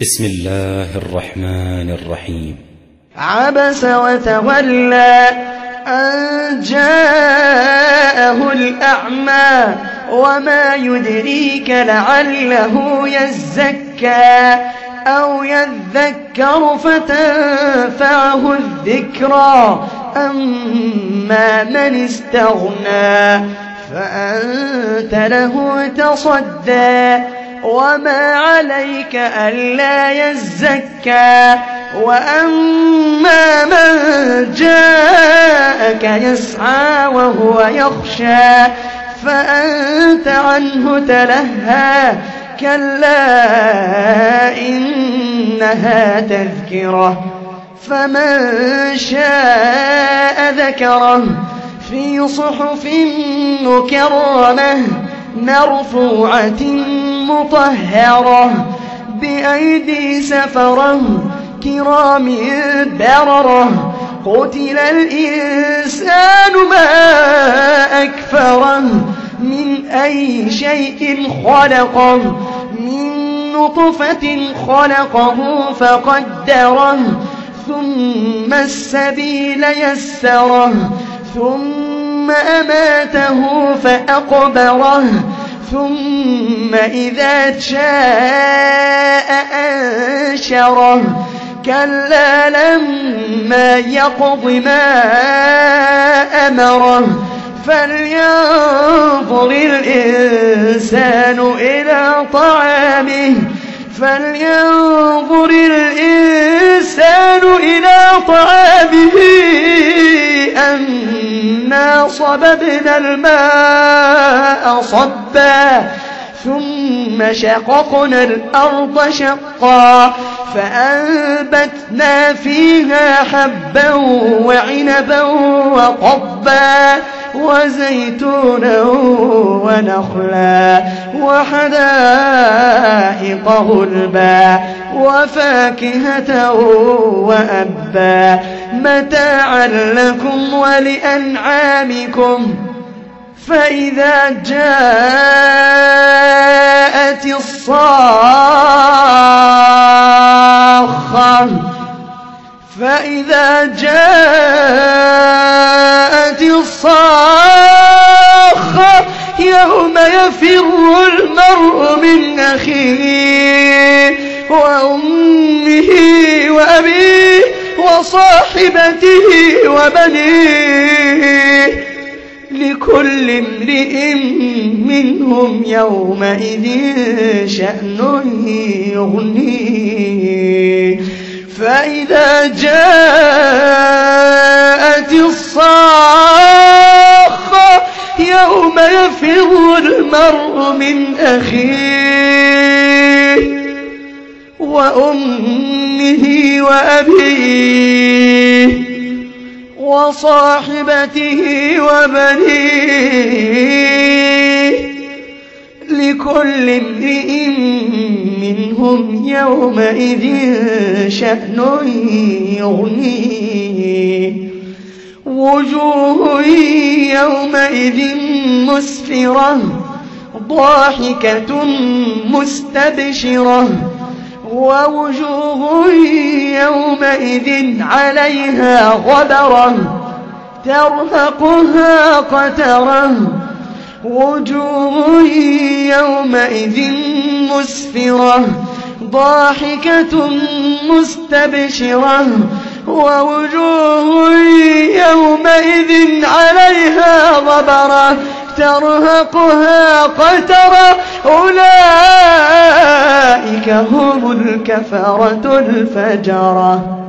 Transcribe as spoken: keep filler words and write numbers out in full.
بسم الله الرحمن الرحيم. عبس وتولى أن جاءه الأعمى وما يدريك لعله يزكى أو يذكر فتنفعه الذكرى أما من استغنى فأنت له تصدى وما عليك ألا يزكى وأما من جاءك يسعى وهو يخشى فأنت عنه تلهى كلا إنها تذكرة فمن شاء ذكره في صحف مكرمة مرفوعة مطهرة بأيدي سفرة كرام بررة قتل الإنسان ما أكفره من أي شيء خلقه من نطفة خلقه فقدره ثم السبيل يسره ثم أماته فأقبره ثم إذا شاء أنشره كلا لما يقض ما أمره فلينظر الإنسان إلى طعامه فلينظر الإنسان إلى طعامه أنا صببنا الماء صبا ثم شققنا الأرض شقا فأنبتنا فيها حبا وعنبا وقضبا وزيتونا ونخلا وحدائق غلبا وفاكهة وأبا متاعا لكم ولأنعامكم فإذا جاءت الصاخة فإذا جاءت الصاخة يوم يفر المرء من أخيه وأمه وأبيه وصاحبته وبنيه لكل امرئ منهم يومئذ شأن يغنيه فإذا جاءت الصاخة يوم يفر المرء من أخيه وأمه وأبيه وصاحبته وبنيه لكل امرئ منهم يومئذ شأن يغنيه وجوه يومئذ مسفرة ضاحكة مستبشرة ووجوه يومئذ عليها غبرة ترهقها قترة وجوه يومئذ مسفرة ضاحكة مستبشرة ووجوه يومئذ عليها غبرة ترهقها قترة أولئك هم الكفرة الفجرة.